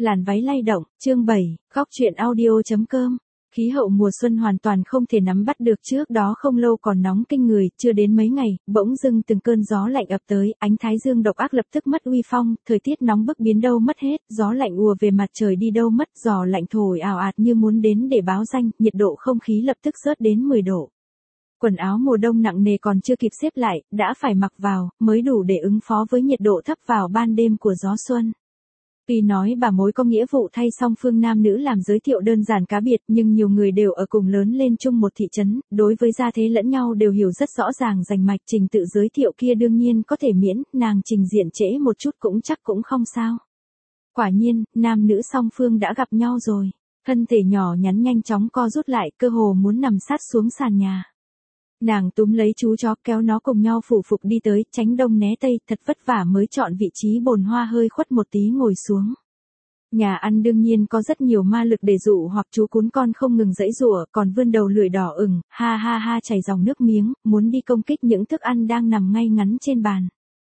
Làn váy lay động, chương 7, góc truyện audio.com. Khí hậu mùa xuân hoàn toàn không thể nắm bắt được, trước đó không lâu còn nóng kinh người, chưa đến mấy ngày, bỗng dưng từng cơn gió lạnh ập tới, ánh thái dương độc ác lập tức mất uy phong, thời tiết nóng bức biến đâu mất hết, gió lạnh ùa về mặt trời đi đâu mất, gió lạnh thổi ào ạt như muốn đến để báo danh, nhiệt độ không khí lập tức rớt đến 10 độ. Quần áo mùa đông nặng nề còn chưa kịp xếp lại, đã phải mặc vào, mới đủ để ứng phó với nhiệt độ thấp vào ban đêm của gió xuân. Tuy nói bà mối có nghĩa vụ thay song phương nam nữ làm giới thiệu đơn giản cá biệt, nhưng nhiều người đều ở cùng lớn lên chung một thị trấn, đối với gia thế lẫn nhau đều hiểu rất rõ ràng rành mạch, trình tự giới thiệu kia đương nhiên có thể miễn, nàng trình diện trễ một chút cũng chắc cũng không sao. Quả nhiên, nam nữ song phương đã gặp nhau rồi. Thân thể nhỏ nhắn nhanh chóng co rút lại, cơ hồ muốn nằm sát xuống sàn nhà. Nàng túm lấy chú chó kéo nó cùng nhau phủ phục đi tới, tránh đông né tây, thật vất vả mới chọn vị trí bồn hoa hơi khuất một tí ngồi xuống. Nhà ăn đương nhiên có rất nhiều ma lực để dụ hoặc chú cún con không ngừng giãy giụa, còn vươn đầu lưỡi đỏ ửng, ha ha ha chảy dòng nước miếng, muốn đi công kích những thức ăn đang nằm ngay ngắn trên bàn.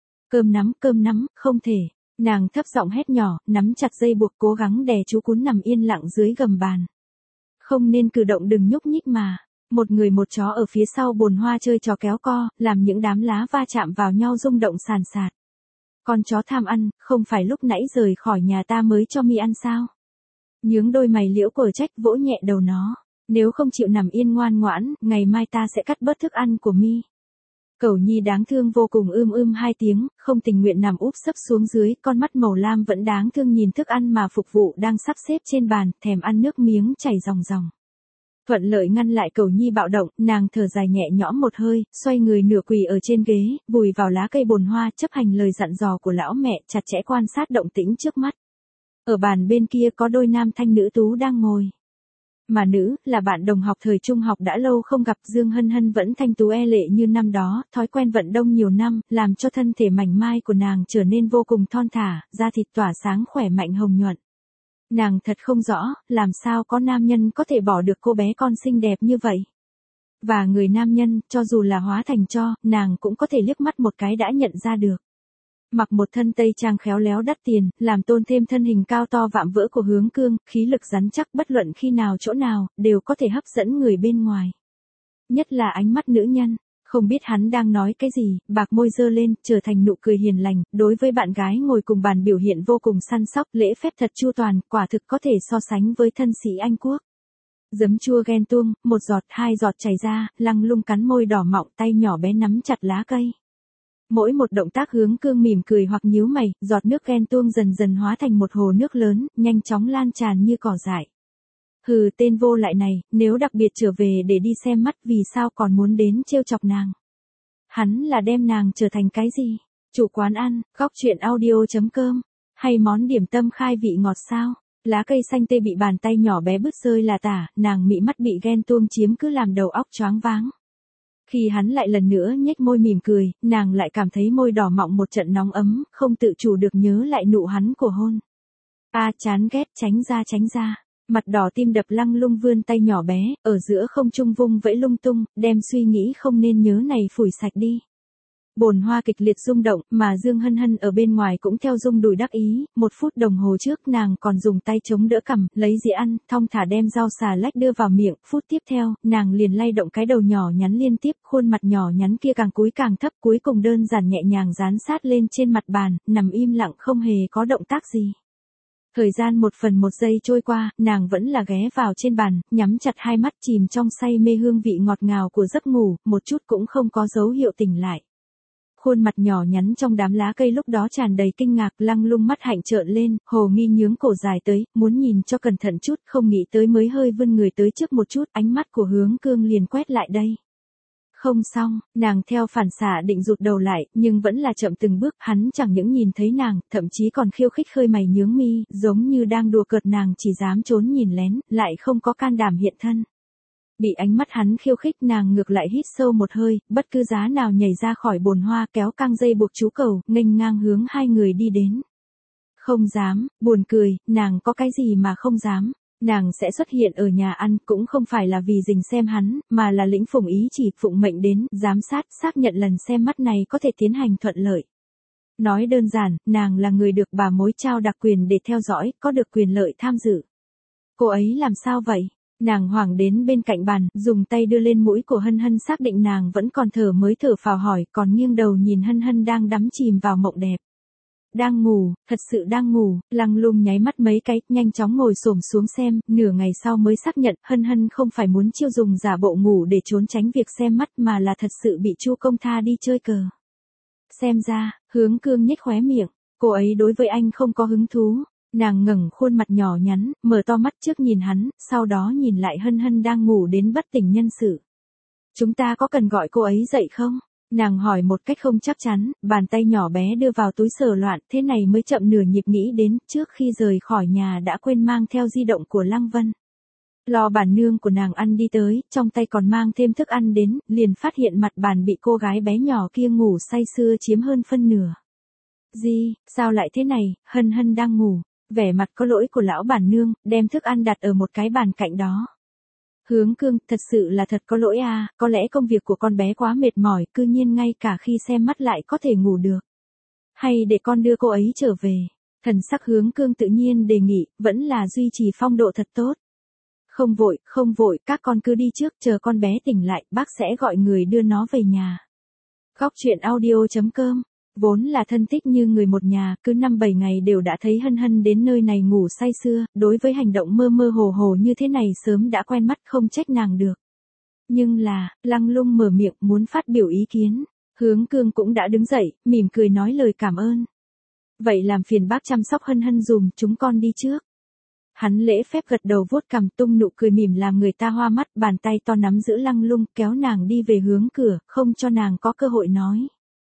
Cơm nắm, không thể. Nàng thấp giọng hét nhỏ, nắm chặt dây buộc cố gắng đè chú cún nằm yên lặng dưới gầm bàn. Không nên cử động, đừng nhúc nhích mà. Một người một chó ở phía sau bồn hoa chơi trò kéo co, làm những đám lá va chạm vào nhau rung động sàn sạt. Con chó tham ăn, không phải lúc nãy rời khỏi nhà ta mới cho mi ăn sao? Nhướng đôi mày liễu quở trách vỗ nhẹ đầu nó. Nếu không chịu nằm yên ngoan ngoãn, ngày mai ta sẽ cắt bớt thức ăn của mi. Cẩu nhi đáng thương vô cùng hai tiếng, không tình nguyện nằm úp sấp xuống dưới, con mắt màu lam vẫn đáng thương nhìn thức ăn mà phục vụ đang sắp xếp trên bàn, thèm ăn nước miếng chảy ròng ròng. Thuận lợi ngăn lại Cẩu nhi bạo động, nàng thở dài nhẹ nhõm một hơi, xoay người nửa quỳ ở trên ghế, vùi vào lá cây bồn hoa, chấp hành lời dặn dò của lão mẹ, chặt chẽ quan sát động tĩnh trước mắt. Ở bàn bên kia có đôi nam thanh nữ tú đang ngồi. Mà nữ, là bạn đồng học thời trung học đã lâu không gặp, Dương Hân Hân vẫn thanh tú lệ như năm đó, thói quen vận động nhiều năm, làm cho thân thể mảnh mai của nàng trở nên vô cùng thon thả, da thịt tỏa sáng khỏe mạnh hồng nhuận. Nàng thật không rõ, làm sao có nam nhân có thể bỏ được cô bé con xinh đẹp như vậy. Và người nam nhân, cho dù là hóa thành tro, nàng cũng có thể liếc mắt một cái đã nhận ra được. Mặc một thân tây trang khéo léo đắt tiền, làm tôn thêm thân hình cao to vạm vỡ của Hướng Cương, khí lực rắn chắc bất luận khi nào chỗ nào, đều có thể hấp dẫn người bên ngoài. Nhất là ánh mắt nữ nhân. Không biết hắn đang nói cái gì, bạc môi giơ lên, trở thành nụ cười hiền lành, đối với bạn gái ngồi cùng bàn biểu hiện vô cùng săn sóc, lễ phép thật chu toàn, quả thực có thể so sánh với thân sĩ Anh quốc. Giấm chua ghen tuông, một giọt, hai giọt chảy ra, Lăng Lung cắn môi đỏ mọng, tay nhỏ bé nắm chặt lá cây. Mỗi một động tác Hướng Cương mỉm cười hoặc nhíu mày, giọt nước ghen tuông dần dần hóa thành một hồ nước lớn, nhanh chóng lan tràn như cỏ dại. Hừ, tên vô lại này, nếu đặc biệt trở về để đi xem mắt vì sao còn muốn đến trêu chọc nàng. Hắn là đem nàng trở thành cái gì? Chủ quán ăn, góc truyện audio.com, hay món điểm tâm khai vị ngọt sao? Lá cây xanh tê bị bàn tay nhỏ bé bứt rơi là tả, nàng mị mắt bị ghen tuông chiếm cứ làm đầu óc choáng váng. Khi hắn lại lần nữa nhếch môi mỉm cười, nàng lại cảm thấy môi đỏ mọng một trận nóng ấm, không tự chủ được nhớ lại nụ hắn của hôn. Chán ghét, tránh ra. Mặt đỏ tim đập Lăng Lung vươn tay nhỏ bé, ở giữa không trung vung vẫy lung tung, đem suy nghĩ không nên nhớ này phủi sạch đi. Bồn hoa kịch liệt rung động, mà Dương Hân Hân ở bên ngoài cũng theo rung đùi đắc ý, 1 phút đồng hồ trước nàng còn dùng tay chống đỡ cằm, lấy dĩa ăn, thong thả đem rau xà lách đưa vào miệng, phút tiếp theo, nàng liền lay động cái đầu nhỏ nhắn liên tiếp, khuôn mặt nhỏ nhắn kia càng cúi càng thấp, cuối cùng đơn giản nhẹ nhàng dán sát lên trên mặt bàn, nằm im lặng không hề có động tác gì. Thời gian 1/1 giây trôi qua, nàng vẫn là ghé vào trên bàn, nhắm chặt hai mắt chìm trong say mê hương vị ngọt ngào của giấc ngủ, một chút cũng không có dấu hiệu tỉnh lại. Khuôn mặt nhỏ nhắn trong đám lá cây lúc đó tràn đầy kinh ngạc, Lăng Lung mắt hạnh trợn lên, hồ nghi nhướng cổ dài tới, muốn nhìn cho cẩn thận chút, không nghĩ tới mới hơi vươn người tới trước một chút, ánh mắt của Hướng Cương liền quét lại đây. Không xong, nàng theo phản xạ định rụt đầu lại, nhưng vẫn là chậm từng bước, hắn chẳng những nhìn thấy nàng, thậm chí còn khiêu khích khơi mày nhướng mi, giống như đang đùa cợt nàng chỉ dám trốn nhìn lén, lại không có can đảm hiện thân. Bị ánh mắt hắn khiêu khích nàng ngược lại hít sâu một hơi, bất cứ giá nào nhảy ra khỏi bồn hoa kéo căng dây buộc chú cẩu, nghênh ngang hướng hai người đi đến. Không dám, buồn cười, nàng có cái gì mà không dám. Nàng sẽ xuất hiện ở nhà ăn cũng không phải là vì rình xem hắn, mà là lĩnh phụng ý chỉ phụng mệnh đến, giám sát, xác nhận lần xem mắt này có thể tiến hành thuận lợi. Nói đơn giản, nàng là người được bà mối trao đặc quyền để theo dõi, có được quyền lợi tham dự. Cô ấy làm sao vậy? Nàng hoảng đến bên cạnh bàn, dùng tay đưa lên mũi của Hân Hân xác định nàng vẫn còn thở mới thở phào hỏi, còn nghiêng đầu nhìn Hân Hân đang đắm chìm vào mộng đẹp. Đang ngủ, thật sự đang ngủ, Lăng Lung nháy mắt mấy cái, nhanh chóng ngồi xổm xuống xem, nửa ngày sau mới xác nhận, Hân Hân không phải muốn chiêu dùng giả bộ ngủ để trốn tránh việc xem mắt mà là thật sự bị Chu Công tha đi chơi cờ. Xem ra, Hướng Cương nhếch khóe miệng, cô ấy đối với anh không có hứng thú. Nàng ngẩng khuôn mặt nhỏ nhắn, mở to mắt trước nhìn hắn, sau đó nhìn lại Hân Hân đang ngủ đến bất tỉnh nhân sự. Chúng ta có cần gọi cô ấy dậy không? Nàng hỏi một cách không chắc chắn, bàn tay nhỏ bé đưa vào túi sờ loạn, thế này mới chậm nửa nhịp nghĩ đến, trước khi rời khỏi nhà đã quên mang theo di động của Lăng Vân. Lo bản nương của nàng ăn đi tới, trong tay còn mang thêm thức ăn đến, liền phát hiện mặt bàn bị cô gái bé nhỏ kia ngủ say sưa chiếm hơn phân nửa. Gì, sao lại thế này, Hân Hân đang ngủ, vẻ mặt có lỗi của lão bản nương, đem thức ăn đặt ở một cái bàn cạnh đó. Hướng Cương, thật sự là thật có lỗi à, có lẽ công việc của con bé quá mệt mỏi, cư nhiên ngay cả khi xem mắt lại có thể ngủ được. Hay để con đưa cô ấy trở về. Thần sắc Hướng Cương tự nhiên đề nghị, vẫn là duy trì phong độ thật tốt. Không vội, các con cứ đi trước, chờ con bé tỉnh lại, bác sẽ gọi người đưa nó về nhà. Góc truyện audio.com. Vốn là thân thích như người một nhà, cứ 5-7 ngày đều đã thấy Hân Hân đến nơi này ngủ say sưa, đối với hành động mơ mơ hồ hồ như thế này sớm đã quen mắt không trách nàng được. Nhưng là, Lăng Lung mở miệng muốn phát biểu ý kiến, Hướng Cương cũng đã đứng dậy, mỉm cười nói lời cảm ơn. Vậy làm phiền bác chăm sóc Hân Hân dùm, chúng con đi trước. Hắn lễ phép gật đầu vuốt cằm tung nụ cười mỉm làm người ta hoa mắt, bàn tay to nắm giữ Lăng Lung kéo nàng đi về hướng cửa, không cho nàng có cơ hội nói.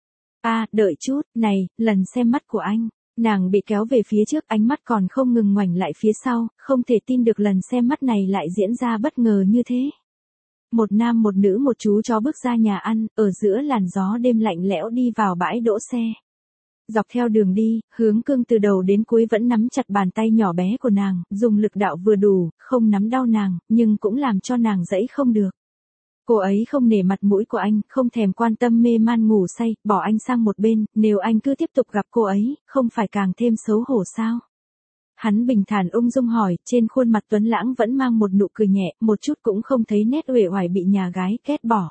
Đợi chút, này, lần xem mắt của anh. Nàng bị kéo về phía trước, ánh mắt còn không ngừng ngoảnh lại phía sau, không thể tin được lần xem mắt này lại diễn ra bất ngờ như thế. Một nam một nữ một chú chó bước ra nhà ăn, ở giữa làn gió đêm lạnh lẽo đi vào bãi đỗ xe. Dọc theo đường đi, Hướng Cương từ đầu đến cuối vẫn nắm chặt bàn tay nhỏ bé của nàng, dùng lực đạo vừa đủ, không nắm đau nàng, nhưng cũng làm cho nàng dãy không được. Cô ấy không nể mặt mũi của anh, không thèm quan tâm mê man ngủ say, bỏ anh sang một bên, nếu anh cứ tiếp tục gặp cô ấy, không phải càng thêm xấu hổ sao? Hắn bình thản ung dung hỏi, trên khuôn mặt tuấn lãng vẫn mang một nụ cười nhẹ, một chút cũng không thấy nét uể oải bị nhà gái ghét bỏ.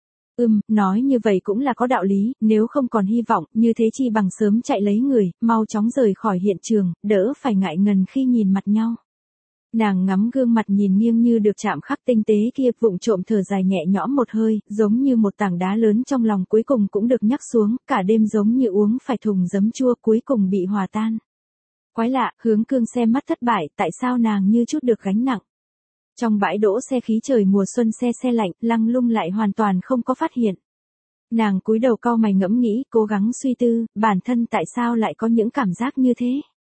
Nói như vậy cũng là có đạo lý, nếu không còn hy vọng, như thế chi bằng sớm chạy lấy người, mau chóng rời khỏi hiện trường, đỡ phải ngại ngần khi nhìn mặt nhau. Nàng ngắm gương mặt nhìn nghiêng như được chạm khắc tinh tế kia, vụng trộm thở dài nhẹ nhõm một hơi, giống như một tảng đá lớn trong lòng cuối cùng cũng được nhắc xuống, cả đêm giống như uống phải thùng giấm chua cuối cùng bị hòa tan. Quái lạ, Hướng Cương xem mắt thất bại, tại sao nàng như chút được gánh nặng. Trong bãi đỗ xe khí trời mùa xuân xe lạnh, Lăng Lung lại hoàn toàn không có phát hiện. Nàng cúi đầu cau mày ngẫm nghĩ, cố gắng suy tư, bản thân tại sao lại có những cảm giác như thế.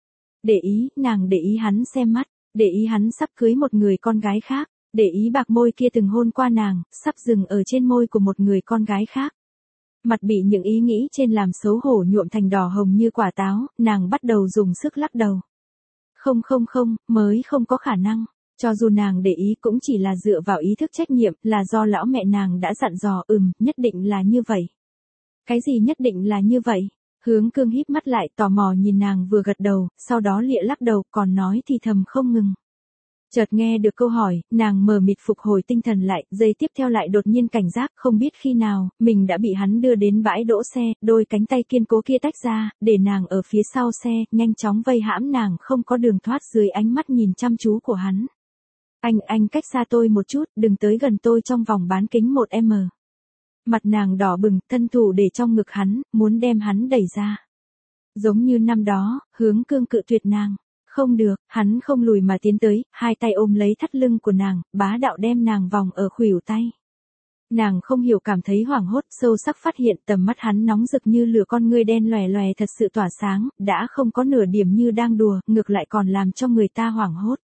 Nàng để ý hắn xem mắt. Để ý hắn sắp cưới một người con gái khác, để ý bạc môi kia từng hôn qua nàng, sắp dừng ở trên môi của một người con gái khác. Mặt bị những ý nghĩ trên làm xấu hổ nhuộm thành đỏ hồng như quả táo, nàng bắt đầu dùng sức lắc đầu. Không, mới không có khả năng. Cho dù nàng để ý cũng chỉ là dựa vào ý thức trách nhiệm, là do lão mẹ nàng đã dặn dò, nhất định là như vậy. Cái gì nhất định là như vậy? Hướng Cương híp mắt lại tò mò nhìn nàng vừa gật đầu, sau đó lịa lắc đầu còn nói thì thầm không ngừng. Chợt nghe được câu hỏi, nàng mờ mịt phục hồi tinh thần lại, giây tiếp theo lại đột nhiên cảnh giác không biết khi nào, mình đã bị hắn đưa đến bãi đỗ xe, đôi cánh tay kiên cố kia tách ra, để nàng ở phía sau xe, nhanh chóng vây hãm nàng không có đường thoát dưới ánh mắt nhìn chăm chú của hắn. Anh cách xa tôi một chút, đừng tới gần tôi trong vòng bán kính 1m. Mặt nàng đỏ bừng, thân thủ để trong ngực hắn, muốn đem hắn đẩy ra. Giống như năm đó, Hướng Cương cự tuyệt nàng. Không được, hắn không lùi mà tiến tới, hai tay ôm lấy thắt lưng của nàng, bá đạo đem nàng vòng ở khuỷu tay. Nàng không hiểu cảm thấy hoảng hốt, sâu sắc phát hiện tầm mắt hắn nóng rực như lửa, con ngươi đen lòe lòe thật sự tỏa sáng, đã không có nửa điểm như đang đùa, ngược lại còn làm cho người ta hoảng hốt.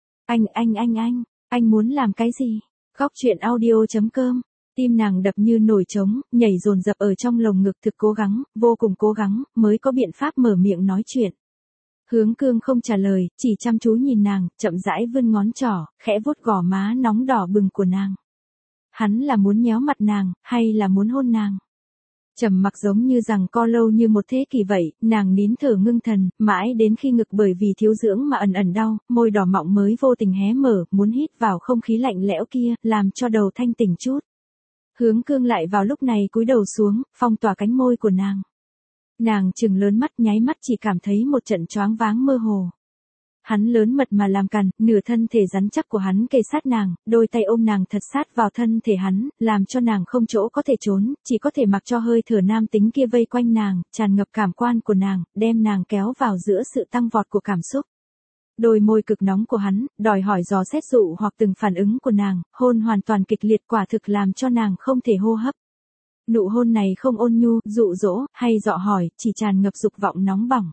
Anh muốn làm cái gì? Góc truyện audio.com. Tim nàng đập như nổi trống, nhảy dồn dập ở trong lồng ngực, thực cố gắng, vô cùng cố gắng, mới có biện pháp mở miệng nói chuyện. Hướng Cương không trả lời, chỉ chăm chú nhìn nàng, chậm rãi vươn ngón trỏ, khẽ vuốt gò má nóng đỏ bừng của nàng. Hắn là muốn nhéo mặt nàng, hay là muốn hôn nàng? Trầm mặc giống như rằng co lâu như một thế kỷ vậy, nàng nín thở ngưng thần, mãi đến khi ngực bởi vì thiếu dưỡng mà ẩn ẩn đau, môi đỏ mọng mới vô tình hé mở, muốn hít vào không khí lạnh lẽo kia, làm cho đầu thanh tỉnh chút. Hướng Cương lại vào lúc này cúi đầu xuống, phong tỏa cánh môi của nàng. Nàng trừng lớn mắt, nháy mắt chỉ cảm thấy một trận choáng váng mơ hồ. Hắn lớn mật mà làm càn, nửa thân thể rắn chắc của hắn kề sát nàng, đôi tay ôm nàng thật sát vào thân thể hắn, làm cho nàng không chỗ có thể trốn, chỉ có thể mặc cho hơi thở nam tính kia vây quanh nàng, tràn ngập cảm quan của nàng, đem nàng kéo vào giữa sự tăng vọt của cảm xúc. Đôi môi cực nóng của hắn, đòi hỏi dò xét dụ hoặc từng phản ứng của nàng, hôn hoàn toàn kịch liệt quả thực làm cho nàng không thể hô hấp. Nụ hôn này không ôn nhu, dụ dỗ, hay dọ hỏi, chỉ tràn ngập dục vọng nóng bỏng.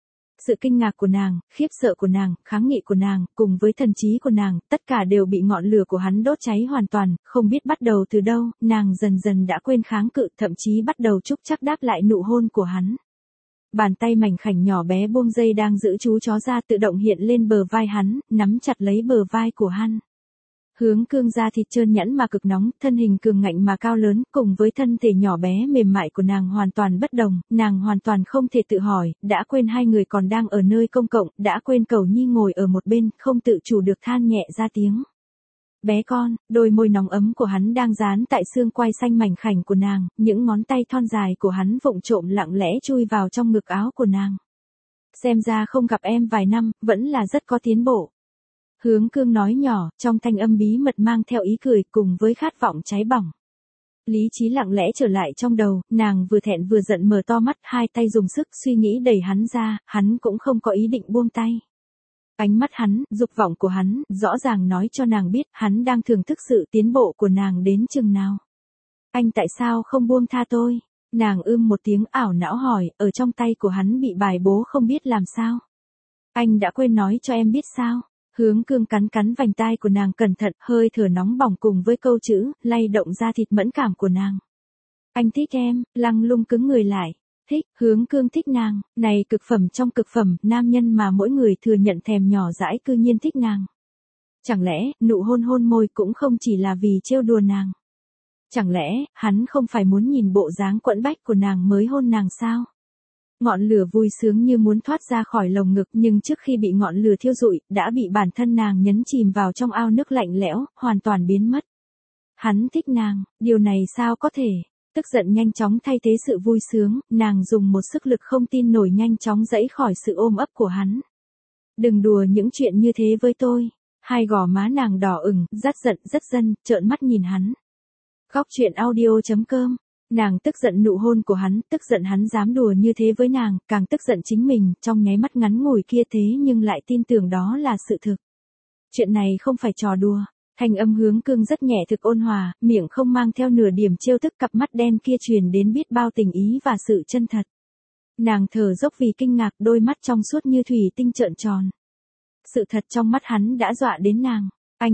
Sự kinh ngạc của nàng, khiếp sợ của nàng, kháng nghị của nàng, cùng với thần trí của nàng, tất cả đều bị ngọn lửa của hắn đốt cháy hoàn toàn, không biết bắt đầu từ đâu, nàng dần dần đã quên kháng cự, thậm chí bắt đầu trúc chắc đáp lại nụ hôn của hắn. Bàn tay mảnh khảnh nhỏ bé buông dây đang giữ chú chó ra tự động hiện lên bờ vai hắn, nắm chặt lấy bờ vai của hắn. Hướng Cương da thịt trơn nhẵn mà cực nóng, thân hình cường ngạnh mà cao lớn, cùng với thân thể nhỏ bé mềm mại của nàng hoàn toàn bất đồng, nàng hoàn toàn không thể tự hỏi, đã quên hai người còn đang ở nơi công cộng, đã quên Cẩu Nhi ngồi ở một bên, không tự chủ được than nhẹ ra tiếng. Bé con, đôi môi nóng ấm của hắn đang dán tại xương quai xanh mảnh khảnh của nàng, những ngón tay thon dài của hắn vụng trộm lặng lẽ chui vào trong ngực áo của nàng. Xem ra không gặp em vài năm, vẫn là rất có tiến bộ. Hướng Cương nói nhỏ, trong thanh âm bí mật mang theo ý cười cùng với khát vọng cháy bỏng. Lý trí lặng lẽ trở lại trong đầu, nàng vừa thẹn vừa giận mở to mắt, hai tay dùng sức suy nghĩ đẩy hắn ra, hắn cũng không có ý định buông tay. Ánh mắt hắn, dục vọng của hắn, rõ ràng nói cho nàng biết, hắn đang thưởng thức sự tiến bộ của nàng đến chừng nào. Anh tại sao không buông tha tôi? Nàng một tiếng ảo não hỏi, ở trong tay của hắn bị bài bố không biết làm sao. Anh đã quên nói cho em biết sao? Hướng Cương cắn cắn vành tai của nàng cẩn thận, hơi thở nóng bỏng cùng với câu chữ, lay động da thịt mẫn cảm của nàng. Anh thích em, lăng lung cứng người lại. Thích, Hướng Cương thích nàng, này cực phẩm trong cực phẩm, nam nhân mà mỗi người thừa nhận thèm nhỏ dãi cư nhiên thích nàng. Chẳng lẽ, nụ hôn hôn môi cũng không chỉ là vì trêu đùa nàng? Chẳng lẽ, hắn không phải muốn nhìn bộ dáng quẫn bách của nàng mới hôn nàng sao? Ngọn lửa vui sướng như muốn thoát ra khỏi lồng ngực nhưng trước khi bị ngọn lửa thiêu rụi, đã bị bản thân nàng nhấn chìm vào trong ao nước lạnh lẽo, hoàn toàn biến mất. Hắn thích nàng, điều này sao có thể? Tức giận nhanh chóng thay thế sự vui sướng, nàng dùng một sức lực không tin nổi nhanh chóng giãy khỏi sự ôm ấp của hắn. Đừng đùa những chuyện như thế với tôi. Hai gò má nàng đỏ ửng, rất giận, trợn mắt nhìn hắn. Khóc chuyện audio.com. Nàng tức giận nụ hôn của hắn, tức giận hắn dám đùa như thế với nàng, càng tức giận chính mình, trong nháy mắt ngắn ngủi kia thế nhưng lại tin tưởng đó là sự thực. Chuyện này không phải trò đùa. Thanh âm Hướng Cương rất nhẹ thực ôn hòa, miệng không mang theo nửa điểm trêu tức, cặp mắt đen kia truyền đến biết bao tình ý và sự chân thật. Nàng thở dốc vì kinh ngạc, đôi mắt trong suốt như thủy tinh trợn tròn. Sự thật trong mắt hắn đã dọa đến nàng.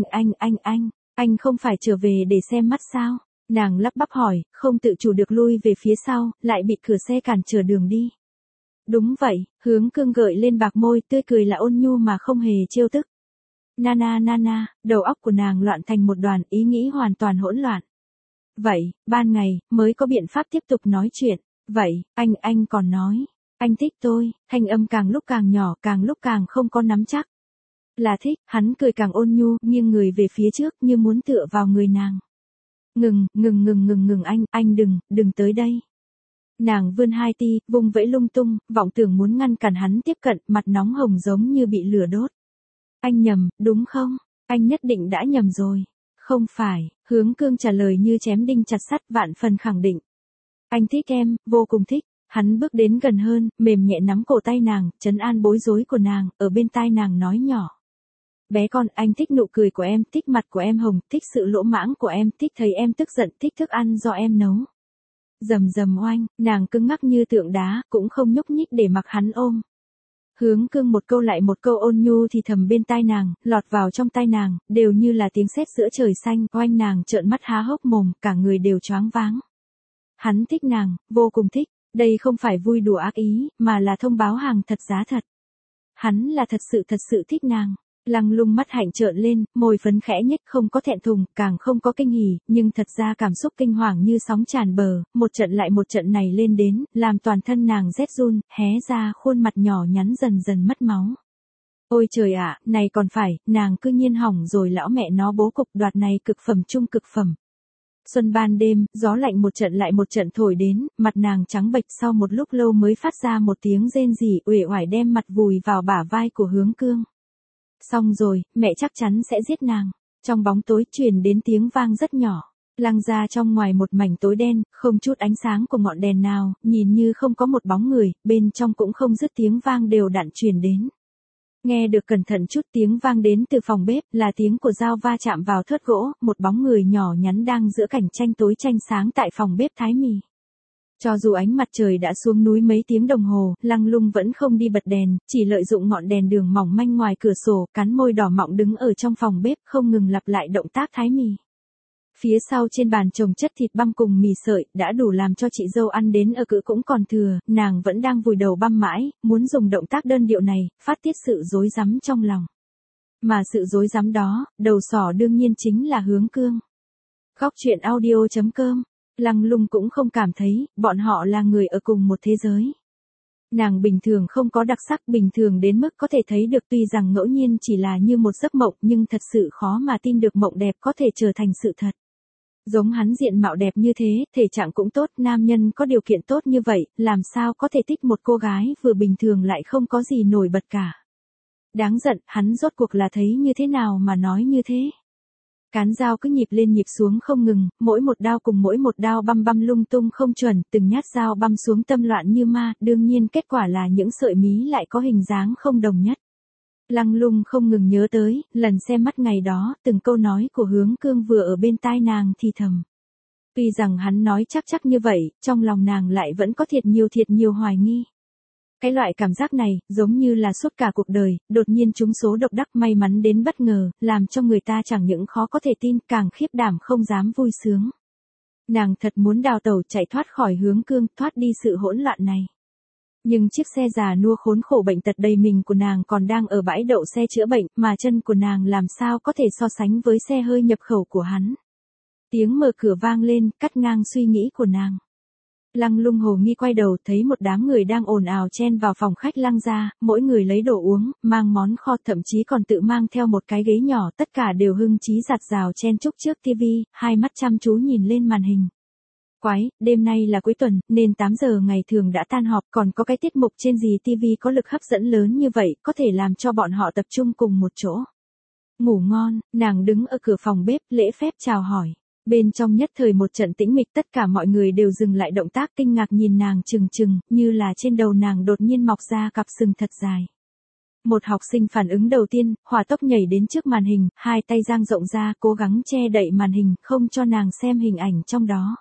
Anh không phải trở về để xem mắt sao? Nàng lắp bắp hỏi, không tự chủ được lui về phía sau, lại bị cửa xe cản trở đường đi. Đúng vậy, Hướng Cương gợi lên bạc môi, tươi cười là ôn nhu mà không hề trêu tức. Nana, đầu óc của nàng loạn thành một đoàn, ý nghĩ hoàn toàn hỗn loạn. Vậy, ban ngày, mới có biện pháp tiếp tục nói chuyện. Vậy, anh còn nói, anh thích tôi, thanh âm càng lúc càng nhỏ, càng lúc càng không có nắm chắc. Là thích, hắn cười càng ôn nhu, nghiêng người về phía trước như muốn tựa vào người nàng. Ngừng anh đừng tới đây. Nàng vươn hai ti, vung vẫy lung tung, vọng tưởng muốn ngăn cản hắn tiếp cận, mặt nóng hồng giống như bị lửa đốt. Anh nhầm, đúng không? Anh nhất định đã nhầm rồi. Không phải, Hướng Cương trả lời như chém đinh chặt sắt, vạn phần khẳng định. Anh thích em, vô cùng thích. Hắn bước đến gần hơn, mềm nhẹ nắm cổ tay nàng, trấn an bối rối của nàng, ở bên tai nàng nói nhỏ. Bé con, anh thích nụ cười của em, thích mặt của em hồng, thích sự lỗ mãng của em, thích thấy em tức giận, thích thức ăn do em nấu. Rầm oanh, nàng cứng ngắc như tượng đá, cũng không nhúc nhích để mặc hắn ôm. Hướng Cương một câu lại một câu ôn nhu thì thầm bên tai nàng, lọt vào trong tai nàng, đều như là tiếng sét giữa trời xanh, oanh nàng trợn mắt há hốc mồm, cả người đều choáng váng. Hắn thích nàng, vô cùng thích, đây không phải vui đùa ác ý, mà là thông báo hàng thật giá thật. Hắn là thật sự thích nàng. Lăng Lung mắt hạnh trợn lên, môi phấn khẽ nhếch, không có thẹn thùng, càng không có kinh hỉ, nhưng thật ra cảm xúc kinh hoàng như sóng tràn bờ, một trận lại một trận này lên đến, làm toàn thân nàng rét run, hé ra khuôn mặt nhỏ nhắn dần dần mất máu. Ôi trời ạ, này còn phải, nàng cư nhiên hỏng rồi lão mẹ nó bố cục, đoạt này cực phẩm trung cực phẩm. Xuân ban đêm, gió lạnh một trận lại một trận thổi đến, mặt nàng trắng bệch, sau một lúc lâu mới phát ra một tiếng rên rỉ, uể oải đem mặt vùi vào bả vai của Hướng Cương. Xong rồi, mẹ chắc chắn sẽ giết nàng. Trong bóng tối truyền đến tiếng vang rất nhỏ. Lăng ra trong ngoài một mảnh tối đen, không chút ánh sáng của ngọn đèn nào, nhìn như không có một bóng người, bên trong cũng không dứt tiếng vang đều đặn truyền đến. Nghe được cẩn thận chút, tiếng vang đến từ phòng bếp, là tiếng của dao va chạm vào thớt gỗ, một bóng người nhỏ nhắn đang giữa cảnh tranh tối tranh sáng tại phòng bếp thái mì. Cho dù ánh mặt trời đã xuống núi mấy tiếng đồng hồ, Lăng Lung vẫn không đi bật đèn, chỉ lợi dụng ngọn đèn đường mỏng manh ngoài cửa sổ, cắn môi đỏ mọng đứng ở trong phòng bếp, không ngừng lặp lại động tác thái mì. Phía sau trên bàn chồng chất thịt băm cùng mì sợi, đã đủ làm cho chị dâu ăn đến ở cữ cũng còn thừa, nàng vẫn đang vùi đầu băm mãi, muốn dùng động tác đơn điệu này, phát tiết sự rối rắm trong lòng. Mà sự rối rắm đó, đầu sỏ đương nhiên chính là Hướng Cương. Góc truyện audio.com. Lăng Lung cũng không cảm thấy, bọn họ là người ở cùng một thế giới. Nàng bình thường không có đặc sắc, bình thường đến mức có thể thấy được, tuy rằng ngẫu nhiên chỉ là như một giấc mộng, nhưng thật sự khó mà tin được mộng đẹp có thể trở thành sự thật. Giống hắn diện mạo đẹp như thế, thể trạng cũng tốt, nam nhân có điều kiện tốt như vậy, làm sao có thể thích một cô gái vừa bình thường lại không có gì nổi bật cả. Đáng giận, hắn rốt cuộc là thấy như thế nào mà nói như thế. Cán dao cứ nhịp lên nhịp xuống không ngừng, mỗi một đao cùng mỗi một đao băm băm lung tung không chuẩn, từng nhát dao băm xuống tâm loạn như ma, đương nhiên kết quả là những sợi mí lại có hình dáng không đồng nhất. Lăng Lung không ngừng nhớ tới, lần xem mắt ngày đó, từng câu nói của Hướng Cương vừa ở bên tai nàng thì thầm. Tuy rằng hắn nói chắc như vậy, trong lòng nàng lại vẫn có thiệt nhiều hoài nghi. Cái loại cảm giác này, giống như là suốt cả cuộc đời, đột nhiên trúng số độc đắc may mắn đến bất ngờ, làm cho người ta chẳng những khó có thể tin, càng khiếp đảm không dám vui sướng. Nàng thật muốn đào tẩu chạy thoát khỏi Hướng Cương, thoát đi sự hỗn loạn này. Nhưng chiếc xe già nua khốn khổ bệnh tật đầy mình của nàng còn đang ở bãi đậu xe chữa bệnh, mà chân của nàng làm sao có thể so sánh với xe hơi nhập khẩu của hắn. Tiếng mở cửa vang lên, cắt ngang suy nghĩ của nàng. Lăng Lung hồ nghi quay đầu, thấy một đám người đang ồn ào chen vào phòng khách Lăng gia, mỗi người lấy đồ uống, mang món kho, thậm chí còn tự mang theo một cái ghế nhỏ, tất cả đều hưng trí giặt rào chen chúc trước tivi, hai mắt chăm chú nhìn lên màn hình. Quái, đêm nay là cuối tuần, nên 8 giờ ngày thường đã tan họp, còn có cái tiết mục trên gì tivi có lực hấp dẫn lớn như vậy, có thể làm cho bọn họ tập trung cùng một chỗ. Ngủ ngon, nàng đứng ở cửa phòng bếp, lễ phép chào hỏi. Bên trong nhất thời một trận tĩnh mịch, tất cả mọi người đều dừng lại động tác, kinh ngạc nhìn nàng chừng, như là trên đầu nàng đột nhiên mọc ra cặp sừng thật dài. Một học sinh phản ứng đầu tiên, hỏa tốc nhảy đến trước màn hình, hai tay dang rộng ra, cố gắng che đậy màn hình, không cho nàng xem hình ảnh trong đó.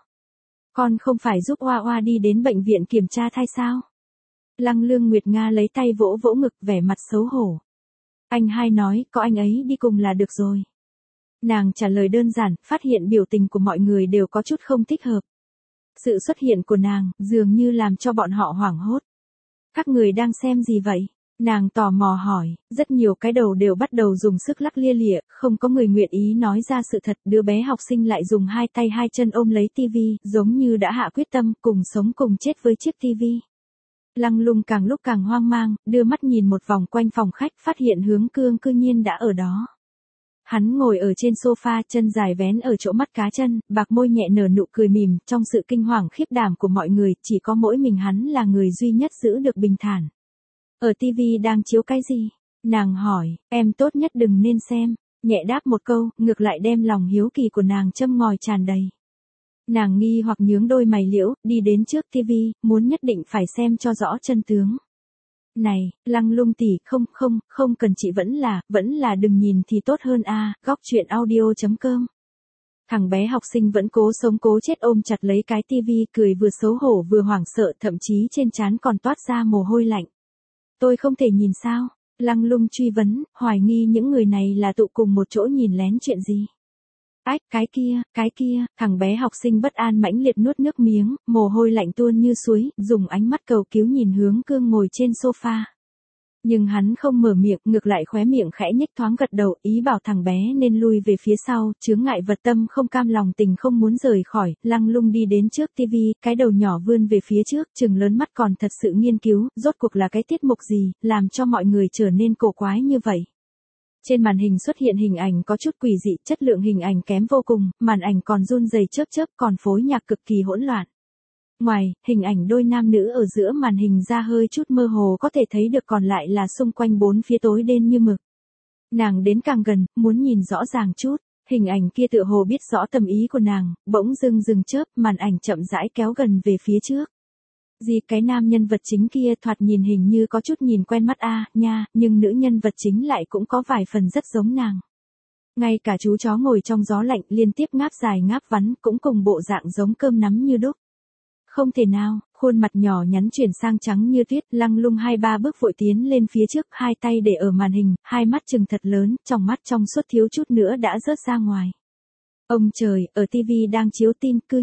Con không phải giúp Oa Oa đi đến bệnh viện kiểm tra thai sao? Lăng Lương Nguyệt Nga lấy tay vỗ vỗ ngực, vẻ mặt xấu hổ. Anh hai nói, có anh ấy đi cùng là được rồi. Nàng trả lời đơn giản, phát hiện biểu tình của mọi người đều có chút không thích hợp. Sự xuất hiện của nàng, dường như làm cho bọn họ hoảng hốt. Các người đang xem gì vậy? Nàng tò mò hỏi, rất nhiều cái đầu đều bắt đầu dùng sức lắc lia lịa, không có người nguyện ý nói ra sự thật, đứa bé học sinh lại dùng hai tay hai chân ôm lấy tivi, giống như đã hạ quyết tâm, cùng sống cùng chết với chiếc tivi. Lăng Lung càng lúc càng hoang mang, đưa mắt nhìn một vòng quanh phòng khách, phát hiện Hướng Cương cư nhiên đã ở đó. Hắn ngồi ở trên sofa, chân dài vén ở chỗ mắt cá chân, bạc môi nhẹ nở nụ cười mỉm, trong sự kinh hoàng khiếp đảm của mọi người, chỉ có mỗi mình hắn là người duy nhất giữ được bình thản. Ở TV đang chiếu cái gì? Nàng hỏi, em tốt nhất đừng nên xem, nhẹ đáp một câu, ngược lại đem lòng hiếu kỳ của nàng châm ngòi tràn đầy. Nàng nghi hoặc nhướng đôi mày liễu, đi đến trước TV, muốn nhất định phải xem cho rõ chân tướng. Này, Lăng Lung tỷ, không cần, chị vẫn là đừng nhìn thì tốt hơn a. Góc truyện audio.com. Thằng bé học sinh vẫn cố sống cố chết ôm chặt lấy cái tivi, cười vừa xấu hổ vừa hoảng sợ, thậm chí trên trán còn toát ra mồ hôi lạnh. Tôi không thể nhìn sao? Lăng Lung truy vấn, hoài nghi những người này là tụ cùng một chỗ nhìn lén chuyện gì. Ách, cái kia, thằng bé học sinh bất an mãnh liệt nuốt nước miếng, mồ hôi lạnh tuôn như suối, dùng ánh mắt cầu cứu nhìn Hướng Cương ngồi trên sofa. Nhưng hắn không mở miệng, ngược lại khóe miệng khẽ nhếch thoáng gật đầu, ý bảo thằng bé nên lui về phía sau, chướng ngại vật tâm không cam lòng tình không muốn rời khỏi, Lăng Lung đi đến trước tivi, cái đầu nhỏ vươn về phía trước, trừng lớn mắt còn thật sự nghiên cứu, rốt cuộc là cái tiết mục gì, làm cho mọi người trở nên cổ quái như vậy. Trên màn hình xuất hiện hình ảnh có chút quỷ dị, chất lượng hình ảnh kém vô cùng, màn ảnh còn run rẩy chớp chớp, còn phối nhạc cực kỳ hỗn loạn. Ngoài, hình ảnh đôi nam nữ ở giữa màn hình ra hơi chút mơ hồ có thể thấy được, còn lại là xung quanh bốn phía tối đen như mực. Nàng đến càng gần, muốn nhìn rõ ràng chút, hình ảnh kia tựa hồ biết rõ tâm ý của nàng, bỗng dưng dừng chớp, màn ảnh chậm rãi kéo gần về phía trước. Gì cái nam nhân vật chính kia thoạt nhìn hình như có chút nhìn quen mắt nha, nhưng nữ nhân vật chính lại cũng có vài phần rất giống nàng. Ngay cả chú chó ngồi trong gió lạnh liên tiếp ngáp dài ngáp vắn cũng cùng bộ dạng giống cơm nắm như đúc. Không thể nào, khuôn mặt nhỏ nhắn chuyển sang trắng như tuyết, Lăng Lung 2-3 bước vội tiến lên phía trước, hai tay để ở màn hình, hai mắt trừng thật lớn, trong mắt trong suốt thiếu chút nữa đã rớt ra ngoài. Ông trời, ở tivi đang chiếu tin, cư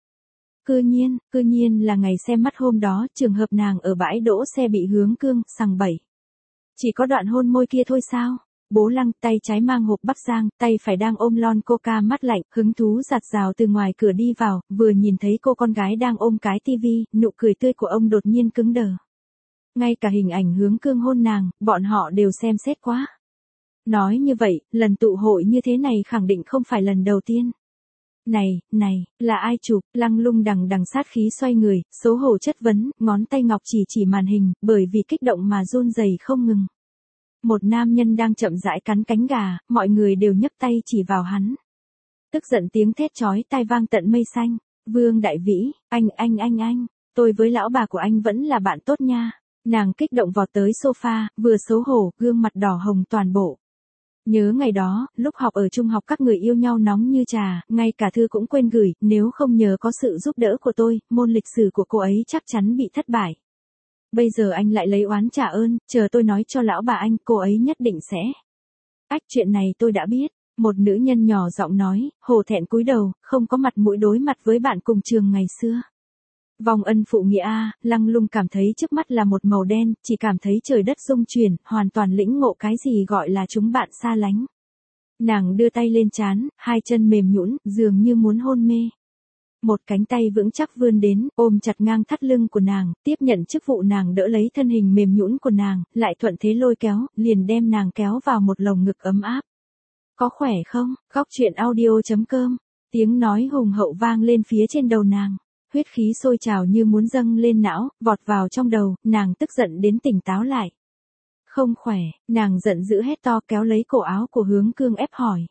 nhiên là ngày xem mắt hôm đó, trường hợp nàng ở bãi đỗ xe bị hướng cương, sằng bẩy. Chỉ có đoạn hôn môi kia thôi sao? Bố Lăng tay trái mang hộp bắp rang, tay phải đang ôm lon coca mát lạnh, hứng thú giạt rào từ ngoài cửa đi vào, vừa nhìn thấy cô con gái đang ôm cái tivi, nụ cười tươi của ông đột nhiên cứng đờ. Ngay cả hình ảnh hướng cương hôn nàng, bọn họ đều xem xét quá. Nói như vậy, lần tụ hội như thế này khẳng định không phải lần đầu tiên. Này, là ai chụp? Lăng Lung đằng sát khí xoay người, xấu hổ chất vấn, ngón tay ngọc chỉ màn hình, bởi vì kích động mà run rẩy không ngừng. Một nam nhân đang chậm rãi cắn cánh gà, mọi người đều nhấc tay chỉ vào hắn. Tức giận tiếng thét chói tai vang tận mây xanh. Vương Đại Vĩ, anh, tôi với lão bà của anh vẫn là bạn tốt nha. Nàng kích động vọt tới sofa, vừa xấu hổ, gương mặt đỏ hồng toàn bộ. Nhớ ngày đó, lúc học ở trung học các người yêu nhau nóng như trà, ngay cả thư cũng quên gửi, nếu không nhờ có sự giúp đỡ của tôi, môn lịch sử của cô ấy chắc chắn bị thất bại. Bây giờ anh lại lấy oán trả ơn, chờ tôi nói cho lão bà anh, cô ấy nhất định sẽ. Chuyện này tôi đã biết, một nữ nhân nhỏ giọng nói, hổ thẹn cúi đầu, không có mặt mũi đối mặt với bạn cùng trường ngày xưa. Vòng ân phụ nghĩa Lăng Lung cảm thấy trước mắt là một màu đen, chỉ cảm thấy trời đất rung chuyển, hoàn toàn lĩnh ngộ cái gì gọi là chúng bạn xa lánh. Nàng đưa tay lên trán, hai chân mềm nhũn, dường như muốn hôn mê. Một cánh tay vững chắc vươn đến, ôm chặt ngang thắt lưng của nàng, tiếp nhận chức vụ nàng đỡ lấy thân hình mềm nhũn của nàng, lại thuận thế lôi kéo, liền đem nàng kéo vào một lồng ngực ấm áp. Có khỏe không? Góc chuyện audio.com. Tiếng nói hùng hậu vang lên phía trên đầu nàng. Huyết khí sôi trào như muốn dâng lên não, vọt vào trong đầu, nàng tức giận đến tỉnh táo lại. Không khỏe, nàng giận dữ hét to kéo lấy cổ áo của Hướng Cương ép hỏi.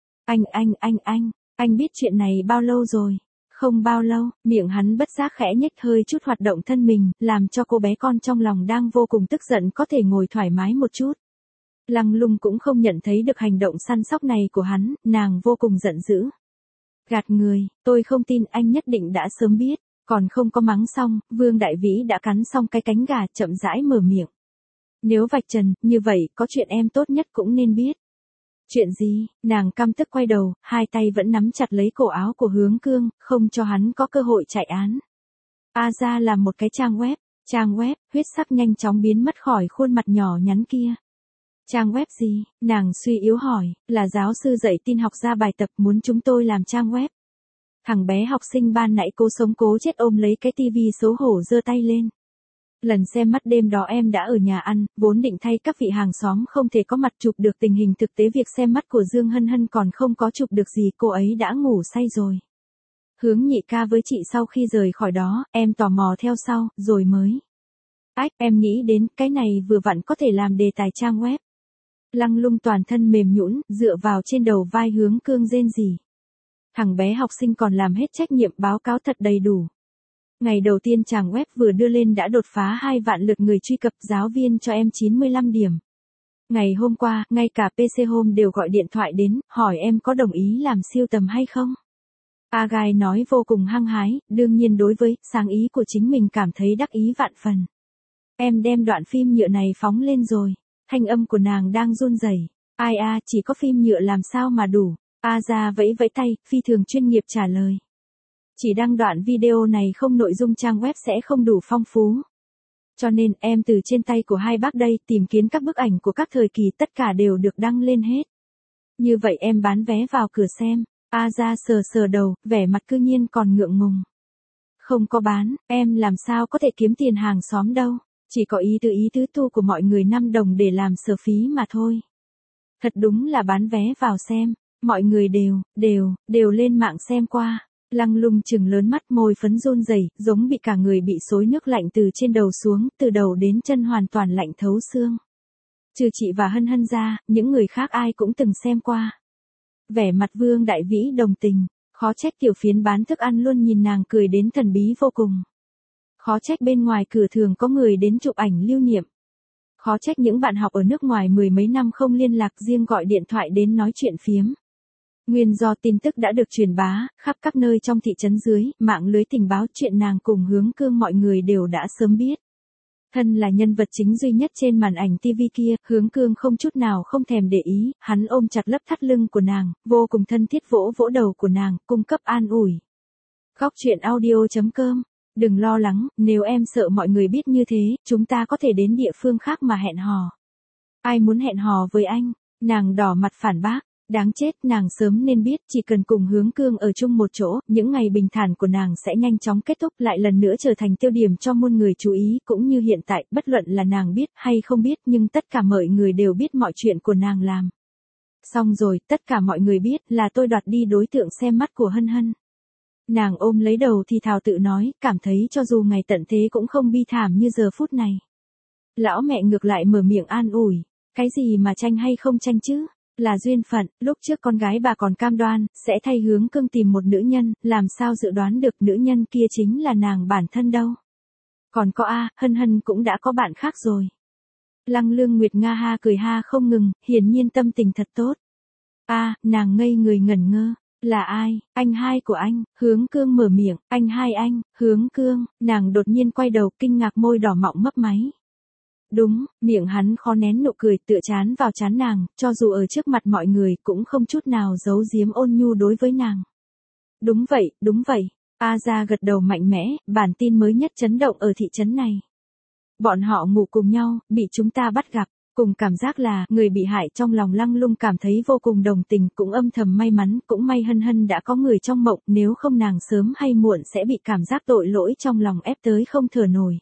Anh biết chuyện này bao lâu rồi? Không bao lâu, miệng hắn bất giác khẽ nhếch hơi chút hoạt động thân mình, làm cho cô bé con trong lòng đang vô cùng tức giận có thể ngồi thoải mái một chút. Lăng Lung cũng không nhận thấy được hành động săn sóc này của hắn, nàng vô cùng giận dữ. Gạt người, tôi không tin anh nhất định đã sớm biết, còn không có mắng xong, Vương Đại Vĩ đã cắn xong cái cánh gà chậm rãi mở miệng. Nếu vạch trần, như vậy, có chuyện em tốt nhất cũng nên biết. Chuyện gì? Nàng căm tức quay đầu, hai tay vẫn nắm chặt lấy cổ áo của Hướng Cương, không cho hắn có cơ hội chạy án. Ra là một cái trang web, huyết sắc nhanh chóng biến mất khỏi khuôn mặt nhỏ nhắn kia. Trang web gì? Nàng suy yếu hỏi, là giáo sư dạy tin học ra bài tập muốn chúng tôi làm trang web. Thằng bé học sinh ban nãy cố sống cố chết ôm lấy cái tivi xấu hổ giơ tay lên. Lần xem mắt đêm đó em đã ở nhà ăn, vốn định thay các vị hàng xóm không thể có mặt chụp được tình hình thực tế việc xem mắt của Dương Hân Hân còn không có chụp được gì, cô ấy đã ngủ say rồi. Hướng Nhị ca với chị sau khi rời khỏi đó, em tò mò theo sau, rồi mới. Em nghĩ đến cái này vừa vặn có thể làm đề tài trang web. Lăng Lung toàn thân mềm nhũn, dựa vào trên đầu vai Hướng Cương rên rỉ. Thằng bé học sinh còn làm hết trách nhiệm báo cáo thật đầy đủ. Ngày đầu tiên trang web vừa đưa lên đã đột phá 2 vạn lượt người truy cập, giáo viên cho em 95 điểm. Ngày hôm qua, ngay cả PC Home đều gọi điện thoại đến, hỏi em có đồng ý làm siêu tầm hay không. Gai nói vô cùng hăng hái, đương nhiên đối với sáng ý của chính mình cảm thấy đắc ý vạn phần. Em đem đoạn phim nhựa này phóng lên rồi. Thanh âm của nàng đang run rẩy. Chỉ có phim nhựa làm sao mà đủ. Ra vẫy vẫy tay, phi thường chuyên nghiệp trả lời. Chỉ đăng đoạn video này không, nội dung trang web sẽ không đủ phong phú. Cho nên em từ trên tay của hai bác đây tìm kiếm các bức ảnh của các thời kỳ tất cả đều được đăng lên hết. Như vậy em bán vé vào cửa xem. A Gia sờ sờ đầu, vẻ mặt cư nhiên còn ngượng ngùng. Không có bán, em làm sao có thể kiếm tiền hàng xóm đâu. Chỉ có ý tứ tu của mọi người 5 đồng để làm sở phí mà thôi. Thật đúng là bán vé vào xem. Mọi người đều lên mạng xem qua. Lăng Lung trừng lớn mắt, môi phấn run rẩy, giống bị cả người bị xối nước lạnh từ trên đầu xuống, từ đầu đến chân hoàn toàn lạnh thấu xương. Trừ chị và Hân Hân ra, những người khác ai cũng từng xem qua. Vẻ mặt Vương Đại Vĩ đồng tình, khó trách tiểu phiến bán thức ăn luôn nhìn nàng cười đến thần bí vô cùng. Khó trách bên ngoài cửa thường có người đến chụp ảnh lưu niệm. Khó trách những bạn học ở nước ngoài 10 mấy năm không liên lạc riêng gọi điện thoại đến nói chuyện phiếm. Nguyên do tin tức đã được truyền bá, khắp các nơi trong thị trấn dưới, mạng lưới tình báo chuyện nàng cùng Hướng Cương mọi người đều đã sớm biết. Thân là nhân vật chính duy nhất trên màn ảnh TV kia, Hướng Cương không chút nào không thèm để ý, hắn ôm chặt lớp thắt lưng của nàng, vô cùng thân thiết vỗ vỗ đầu của nàng, cung cấp an ủi. Góc truyện audio.com. Đừng lo lắng, nếu em sợ mọi người biết như thế, chúng ta có thể đến địa phương khác mà hẹn hò. Ai muốn hẹn hò với anh? Nàng đỏ mặt phản bác. Đáng chết, nàng sớm nên biết, chỉ cần cùng Hướng Cương ở chung một chỗ, những ngày bình thản của nàng sẽ nhanh chóng kết thúc, lại lần nữa trở thành tiêu điểm cho muôn người chú ý, cũng như hiện tại, bất luận là nàng biết hay không biết, nhưng tất cả mọi người đều biết mọi chuyện của nàng làm. Xong rồi, tất cả mọi người biết là tôi đoạt đi đối tượng xem mắt của Hân Hân. Nàng ôm lấy đầu thì thào tự nói, cảm thấy cho dù ngày tận thế cũng không bi thảm như giờ phút này. Lão mẹ ngược lại mở miệng an ủi, cái gì mà tranh hay không tranh chứ? Là duyên phận, lúc trước con gái bà còn cam đoan, sẽ thay Hướng Cương tìm một nữ nhân, làm sao dự đoán được nữ nhân kia chính là nàng bản thân đâu. Còn có Hân Hân cũng đã có bạn khác rồi. Lăng Lương Nguyệt Nga ha cười ha không ngừng, hiển nhiên tâm tình thật tốt. Nàng ngây người ngẩn ngơ, là ai, anh hai của anh, Hướng Cương mở miệng, anh hai anh, Hướng Cương, nàng đột nhiên quay đầu kinh ngạc môi đỏ mọng mấp máy. Đúng, miệng hắn khó nén nụ cười tựa chán vào chán nàng, cho dù ở trước mặt mọi người cũng không chút nào giấu giếm ôn nhu đối với nàng. Đúng vậy, A Gia gật đầu mạnh mẽ, bản tin mới nhất chấn động ở thị trấn này. Bọn họ ngủ cùng nhau, bị chúng ta bắt gặp, cùng cảm giác là, người bị hại trong lòng Lăng Lung cảm thấy vô cùng đồng tình, cũng âm thầm may mắn, cũng may Hân Hân đã có người trong mộng, nếu không nàng sớm hay muộn sẽ bị cảm giác tội lỗi trong lòng ép tới không thở nổi.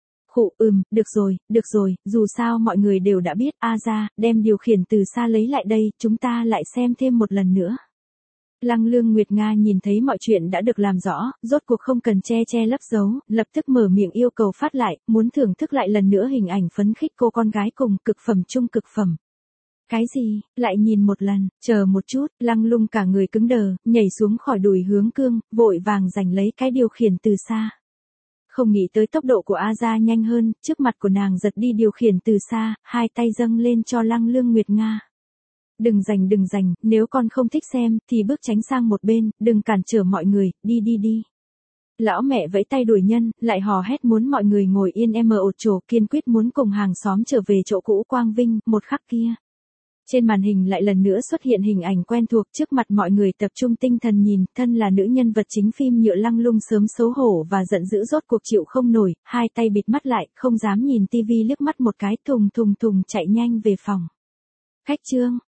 Được rồi, dù sao mọi người đều đã biết, A Gia, đem điều khiển từ xa lấy lại đây, chúng ta lại xem thêm một lần nữa. Lăng Lương Nguyệt Nga nhìn thấy mọi chuyện đã được làm rõ, rốt cuộc không cần che lấp giấu, lập tức mở miệng yêu cầu phát lại, muốn thưởng thức lại lần nữa hình ảnh phấn khích cô con gái cùng cực phẩm trung cực phẩm. Cái gì, lại nhìn một lần, chờ một chút, Lăng Lung cả người cứng đờ, nhảy xuống khỏi đùi Hướng Cương, vội vàng giành lấy cái điều khiển từ xa. Không nghĩ tới tốc độ của A Gia nhanh hơn, trước mặt của nàng giật đi điều khiển từ xa, hai tay dâng lên cho Lăng Lương Nguyệt Nga. Đừng giành, nếu con không thích xem, thì bước tránh sang một bên, đừng cản trở mọi người, đi. Lão mẹ vẫy tay đuổi nhân, lại hò hét muốn mọi người ngồi yên ột trổ, kiên quyết muốn cùng hàng xóm trở về chỗ cũ quang vinh, một khắc kia. Trên màn hình lại lần nữa xuất hiện hình ảnh quen thuộc trước mặt mọi người tập trung tinh thần nhìn, thân là nữ nhân vật chính phim nhựa Lăng Lung sớm xấu hổ và giận dữ rốt cuộc chịu không nổi, hai tay bịt mắt lại, không dám nhìn tivi liếc mắt một cái, thùng chạy nhanh về phòng. Khách trương,